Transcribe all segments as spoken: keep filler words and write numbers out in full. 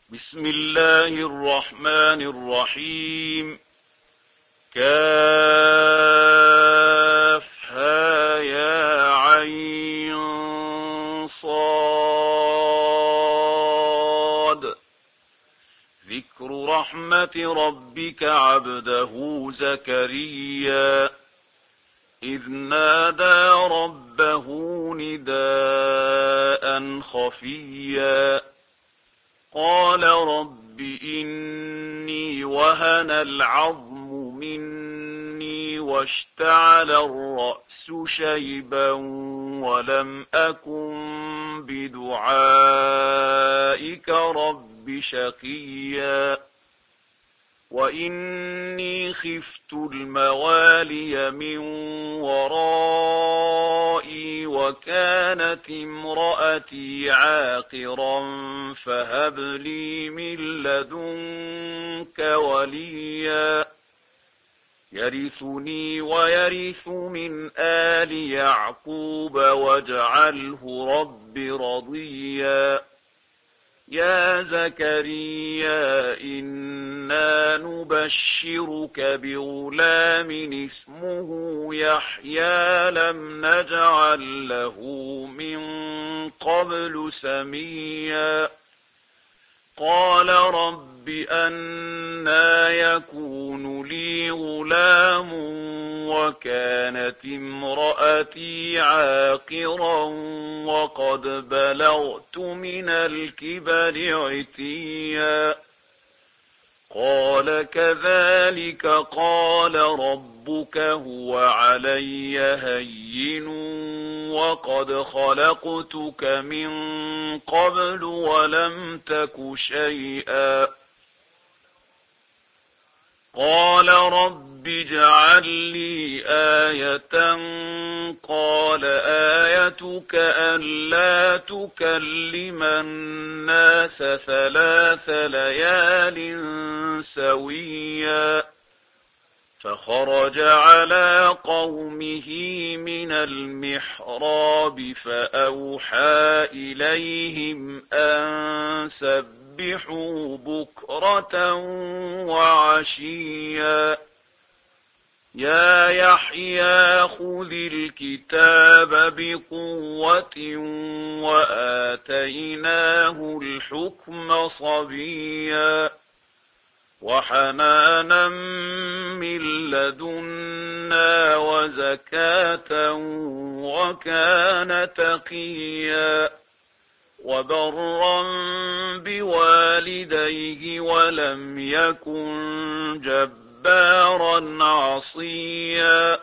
بسم الله الرحمن الرحيم. كافها يا عين صاد. ذكر رحمة ربك عبده زكريا إذ نادى ربه نداء خفيا قال رب إني وهن العظم مني واشتعل الرأس شيبا ولم أكن بدعائك رب شقيا وإني خفت الموالي من ورائي وكانت امرأتي عاقرا فهب لي من لدنك وليا يرثني ويرث من آل يعقوب واجعله رب رضيا يا زكريا إنا نبشرك بغلام اسمه يحيى لم نجعل له من قبل سميا قال رب أنى يكون لي غلام وكانت امرأتي عاقرا وقد بلغت من الكبر عتيا قال كذلك قال ربك هو علي هين وقد خلقتك من قبل ولم تك شيئا قال رب اجعل لي آية قال آيتك ألا تكلم الناس ثلاث ليال سويا فخرج على قومه من المحراب فأوحى إليهم أن سبحوا بكرة وعشيا يا يحيى خذ الكتاب بقوة وآتيناه الحكم صبيا وحنانا من لدنا وزكاة وكان تقيا وبرا بوالديه ولم يكن جبارا عصيا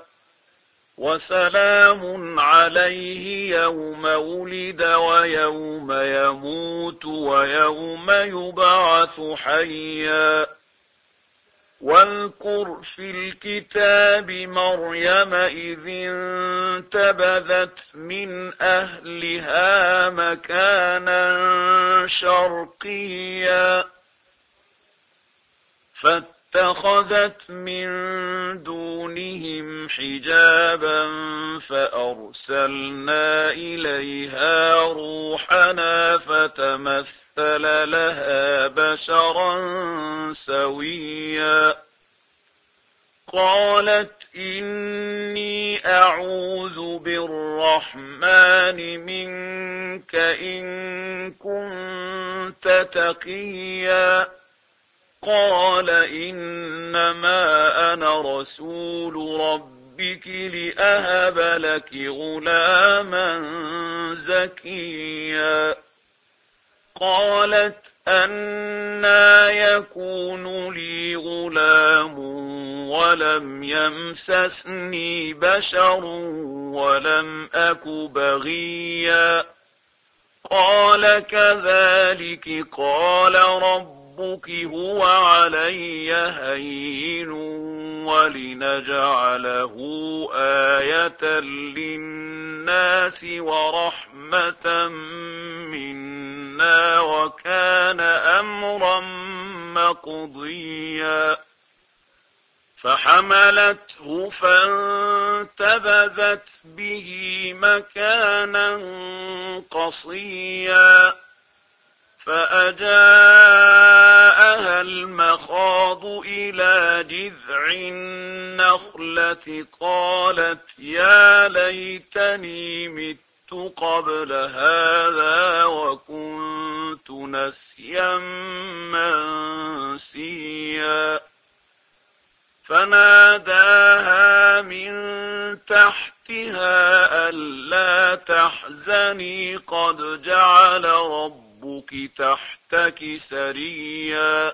وسلام عليه يوم ولد ويوم يموت ويوم يبعث حيا واذكر في الكتاب مريم إذ انتبذت من أهلها مكانا شرقيا فاتخذت من دونهم حجابا فأرسلنا إليها روحنا فتمثل لها بشرا سويا قالت إني أعوذ بالرحمن منك إن كنت تقيا قال إنما أنا رسول ربك لأهب لك غلاما زكيا قالت أنى يكون لي غلام ولم يمسسني بشر ولم أك بغيا قال كذلك قال ربك هو علي هين ولنجعله آية للناس ورحمة منا وكان أمرا مقضيا فحملته فانتبذت به مكانا قصيا فأجاء الحياة قالت يا ليتني مت قبل هذا وكنت نسيا منسيا فناداها من تحتها ألا تحزني قد جعل ربك تحتك سريا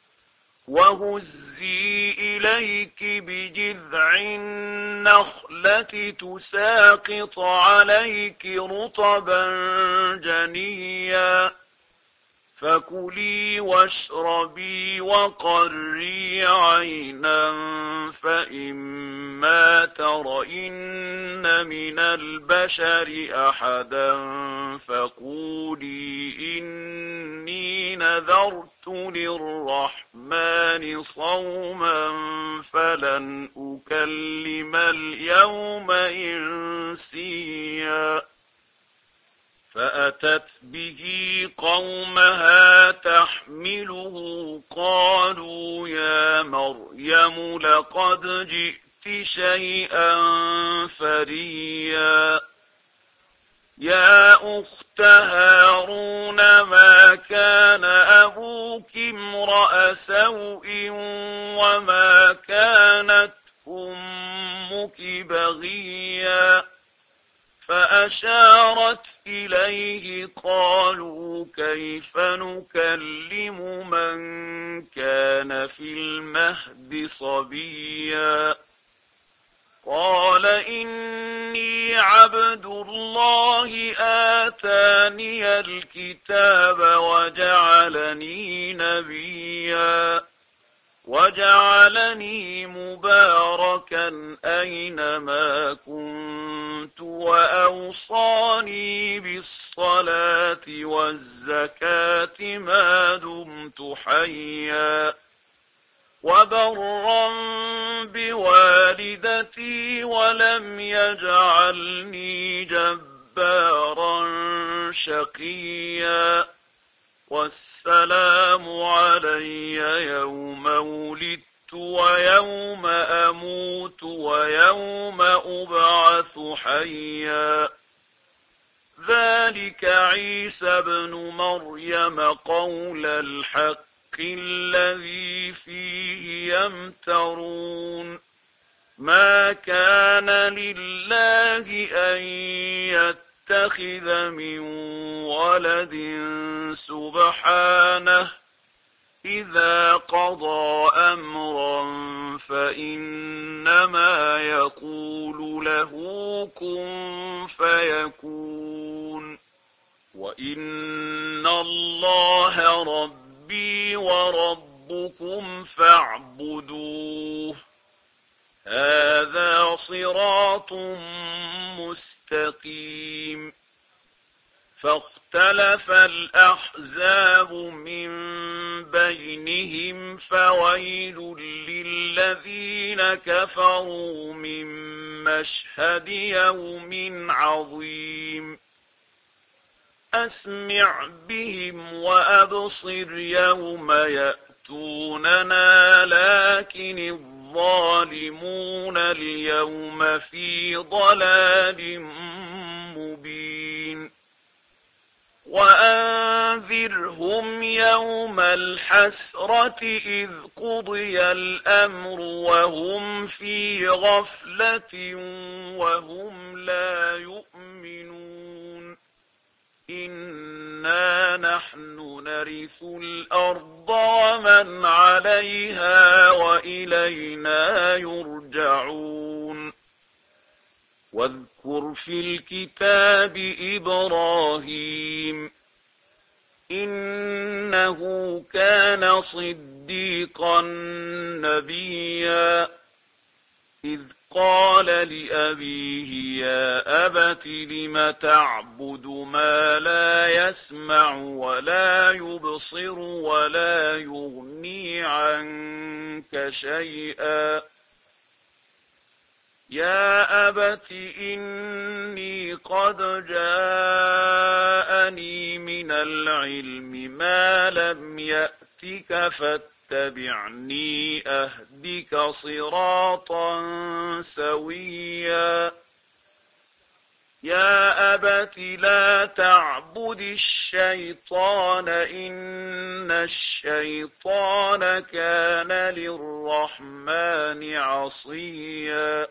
وهزي إليك بجذع النخلة تساقط عليك رطبا جنيا فكلي واشربي وقري عينا فإما ترين من البشر أحدا فقولي إني نذرت للرحمن صوما فلن أكلم اليوم إنسيا فأتت به قومها تحمله قالوا يا مريم لقد جئت شيئا فريا يا أخت هارون ما كان أبوك امرأ سوء وما كانت أمك بغيا فأشارت إليه قالوا كيف نكلم من كان في المهد صبيا قال إني عبد الله آتاني الكتاب وجعلني نبيا وجعلني مباركا أينما كنت وأوصاني بالصلاة والزكاة ما دمت حيا وبرا بوالدتي ولم يجعلني جبارا شقيا والسلام علي يوم ولدت ويوم أموت ويوم أبعث حيا ذلك عيسى ابن مريم قول الحق الذي فيه يمترون ما كان لله أن يتخذ من ولد سبحانه إذا قضى أمرا فإنما يقول له كن فيكون وإن الله ربي وربكم فاعبدوه هذا صراط مستقيم فاختلف الأحزاب من بينهم فويل للذين كفروا من مشهد يوم عظيم أسمع بهم وأبصر يوم يأتوننا لكن الظالمون اليوم في ضلال مبين وأنذرهم يوم الحسرة إذ قضي الأمر وهم في غفلة وهم لا يؤمنون إنا نحن نرث الأرض ومن عليها وإلينا يرجعون واذكر في الكتاب إبراهيم إنه كان صديقا نبيا إذ قال لأبيه يا أبت لم تعبد ما لا يسمع ولا يبصر ولا يغني عنك شيئا يا أبت إني قد جاءني من العلم ما لم يأتك فاتبعني فاتبعني أهدك صراطا سويا يا أبت لا تعبد الشيطان إن الشيطان كان للرحمن عصيا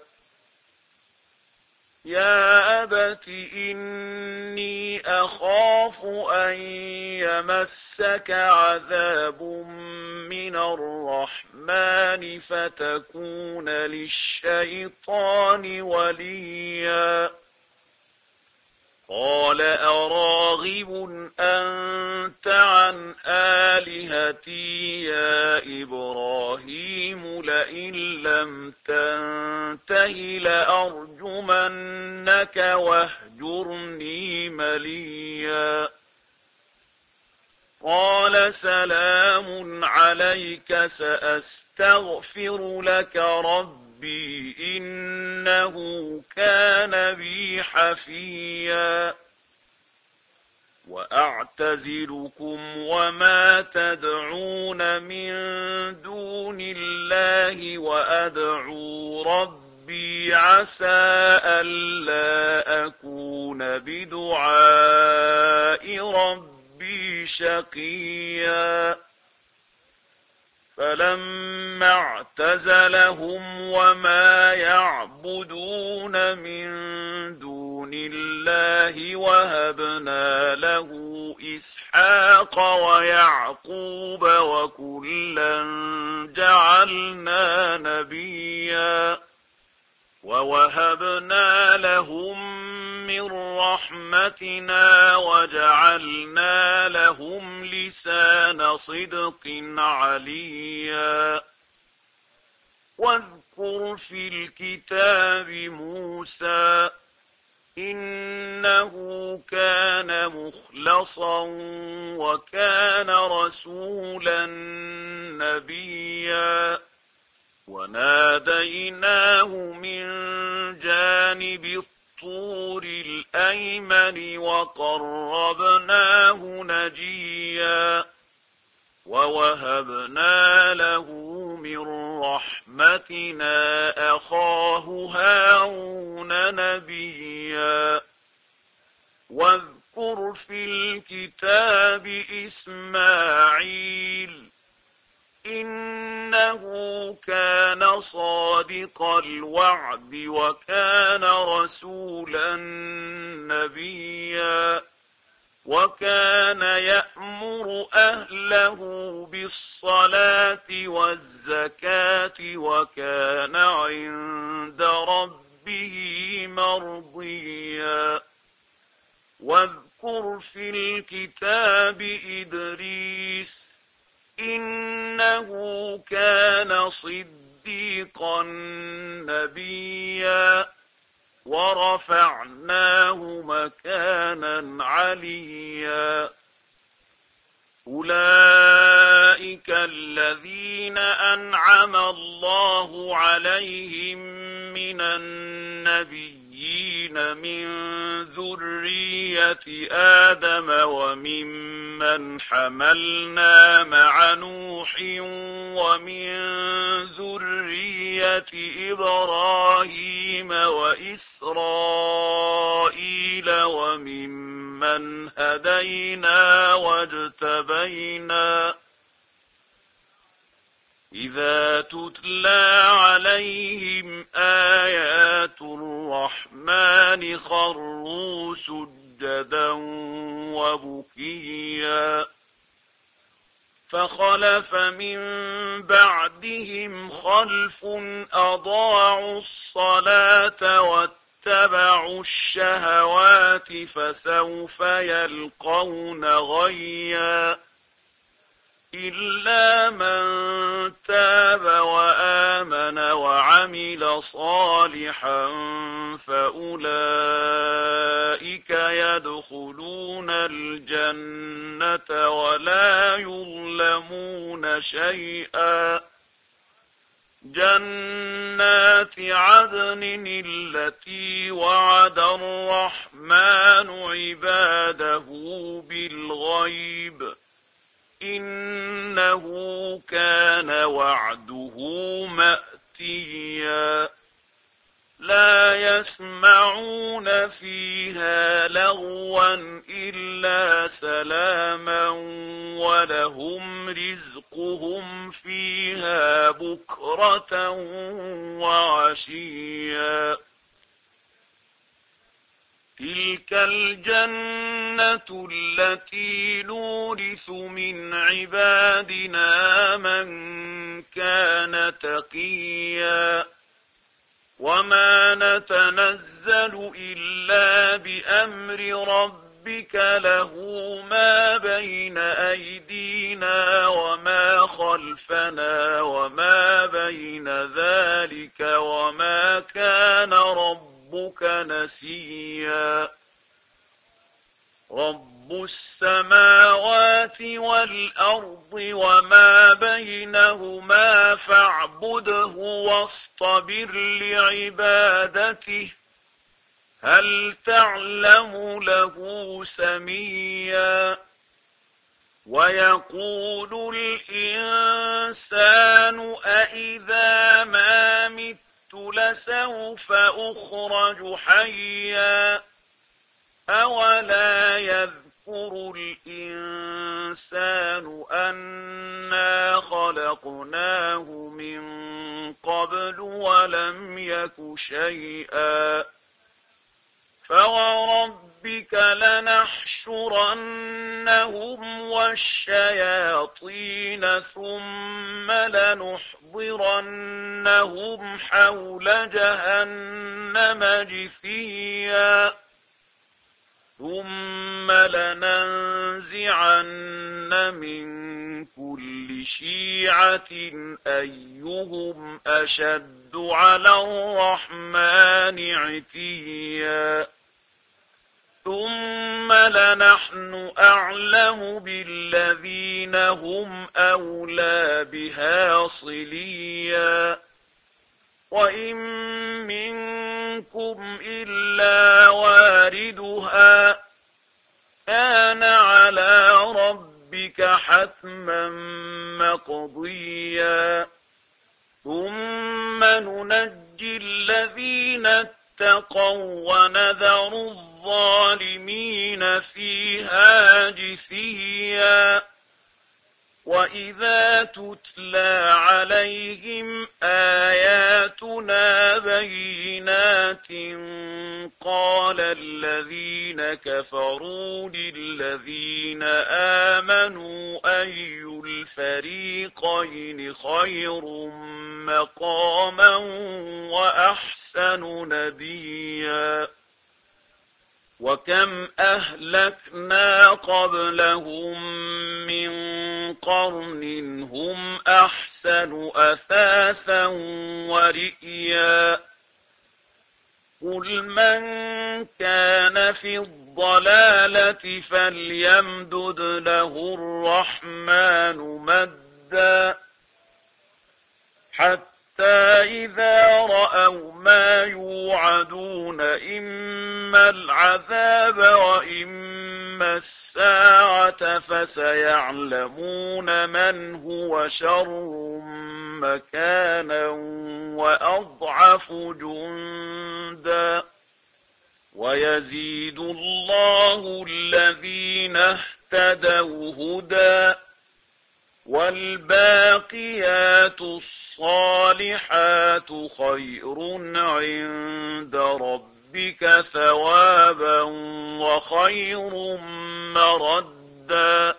يا أبت إني أخاف أن يمسك عذاب من الرحمن فتكون للشيطان وليا قال أراغب أنت عن آلهتي يا إبراهيم لئن لم تنته لأرجمنك واهجرني مليا قال سلام عليك سأستغفر لك ربي إنه كان بي حفيا وأعتزلكم وما تدعون من دون الله وأدعو ربي عسى ألا أكون بدعاء ربي شقيا فلما اعتزلهم وما يعبدون من دون الله وهبنا له إسحاق ويعقوب وكلا جعلنا نبيا ووهبنا لهم من رحمتنا وجعلنا لهم لسان صدق عليا واذكر في الكتاب موسى إنه كان مخلصا وكان رسولا نبيا وناديناه من جانب الطور الأيمن وقربناه نجيا ووهبنا له من رحمتنا أخاه هارون نبيا واذكر في الكتاب إسماعيل إنه كان صادق الوعد وكان رسولا نبيا وكان يأمر أهله بالصلاة والزكاة وكان عند ربه مرضيا واذكر في الكتاب إدريس إنه كان صديقا نبيا ورفعناه مكانا عليا أولئك الذين أنعم الله عليهم من النبيين من ذرية آدم وممن حملنا مع نوح ومن ذرية إبراهيم وإسرائيل وممن هدينا واجتبينا إذا تتلى عليهم آيات الرحمن خروا سجدا وبكيا فخلف من بعدهم خلف أضاعوا الصلاة واتبعوا الشهوات فسوف يلقون غيا إلا من تاب وآمن وعمل صالحا فأولئك يدخلون الجنة ولا يظلمون شيئا جنات عدن التي وعد الرحمن عباده بالغيب إنه كان وعده مأتيا لا يسمعون فيها لغوا إلا سلاما ولهم رزقهم فيها بكرة وعشيا تلك الجنة التي نورث من عبادنا من كان تقيا وما نتنزل إلا بأمر ربك له ما بين أيدينا وما خلفنا وما بين ذلك وما كان ربك نسيا رب السماوات والأرض وما بينهما فاعبده واصطبر لعبادته هل تعلم له سميا ويقول الإنسان أإذا ما مت لسوف أخرج حيا أولا يذكر الإنسان أنا خلقناه من قبل ولم يك شيئا فوربك لنحشرنهم والشياطين ثم لنحضرنهم حول جهنم جثيا ثم لننزعن من كل شيعة أيهم أشد على الرحمن عتيا ثم لنحن أعلم بالذين هم أولى بها صليا وإن منكم إلا واردها كان على ربك حتما مقضيا ثم ننجي الذين اتقوا ونذر الظالمين فيها جثيا وإذا تتلى عليهم آياتنا بينات قال الذين كفروا للذين آمنوا أي الفريقين خير مقاما وأحسن نديا وكم أهلكنا قبلهم من قرن هم أحسن أثاثا ورئيا قل من كان في الضلالة فليمدد له الرحمن مدا حتى إذا رأوا ما يوعدون إما العذاب وإما الساعة فسيعلمون من هو شر مكانا وأضعف جندا ويزيد الله الذين اهتدوا هدى والباقيات الصالحات خير عند ربك ثوابا وخير مردا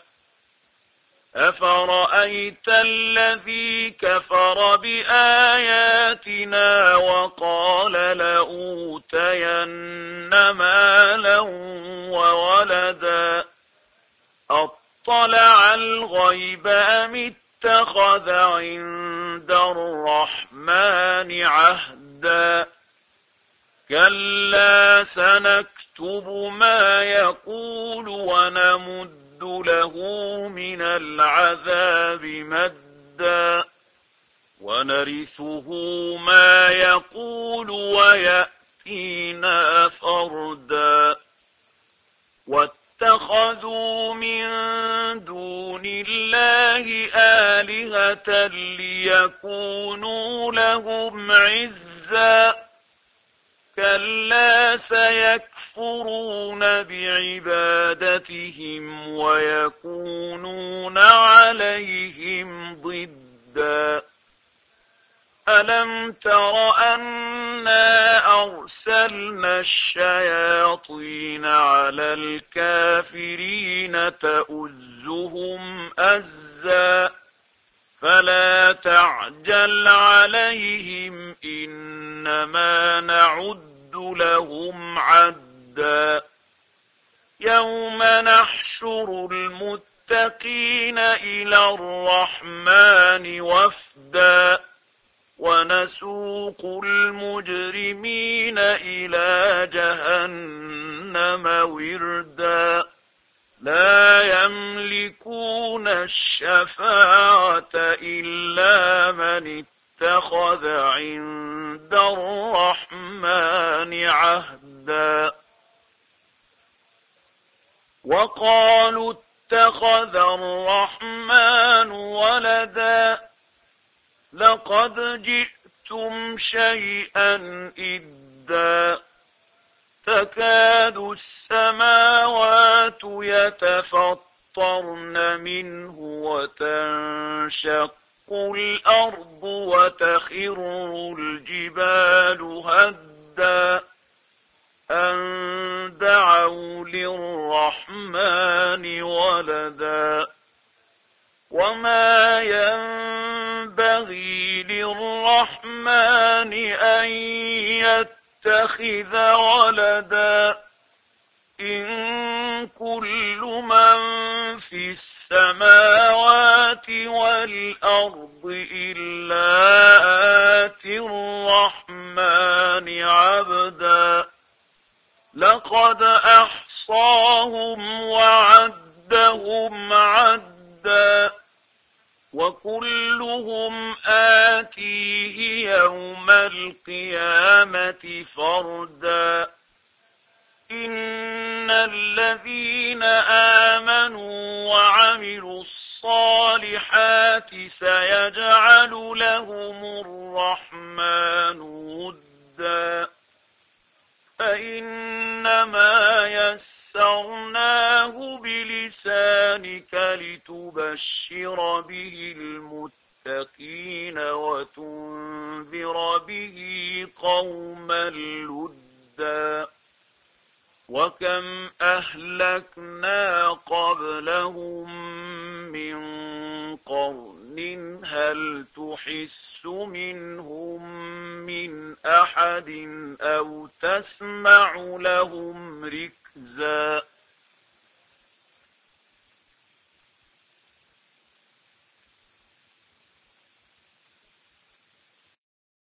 أفرأيت الذي كفر بآياتنا وقال لأوتين مالا وولدا اطلع الغيب أم اتخذ عند الرحمن عهدا كلا سنكتب ما يقول ونمد له من العذاب مدا ونرثه ما يقول ويأتينا فردا واتخذوا من دون الله آلهة آلهة ليكونوا لهم عزا كلا سيكفرون بعبادتهم ويكونون عليهم ضدا ألم تر أنا أرسلنا الشياطين على الكافرين تؤزهم أزا فلا تعجل عليهم إنما نعد لهم عدا يوم نحشر المتقين إلى الرحمن وفدا ونسوق المجرمين إلى جهنم وردا لا يملكون الشفاعة إلا من اتخذ عند الرحمن عهدا وقالوا اتخذ الرحمن ولدا لقد جئتم شيئا إدا تكاد السماوات يتفطرن منه وتنشق الأرض وتخر الجبال هدا أن دعوا للرحمن ولدا وما ينبغي للرحمن أن يتخذ ولدا إن كل من في السماوات والأرض إلا آتي الرحمن عبدا لقد أحصاهم وعدهم عدا وكلهم آتيه يوم القيامة فردا إن الذين آمنوا وعملوا الصالحات سيجعل لهم الرحمن ودا فإنما يسرناه بلسانك لتبشر به المتقين وتنذر به قوما لدا وكم أهلكنا قبلهم من قرن هل تحس منهم من أحد أو تسمع لهم ركزا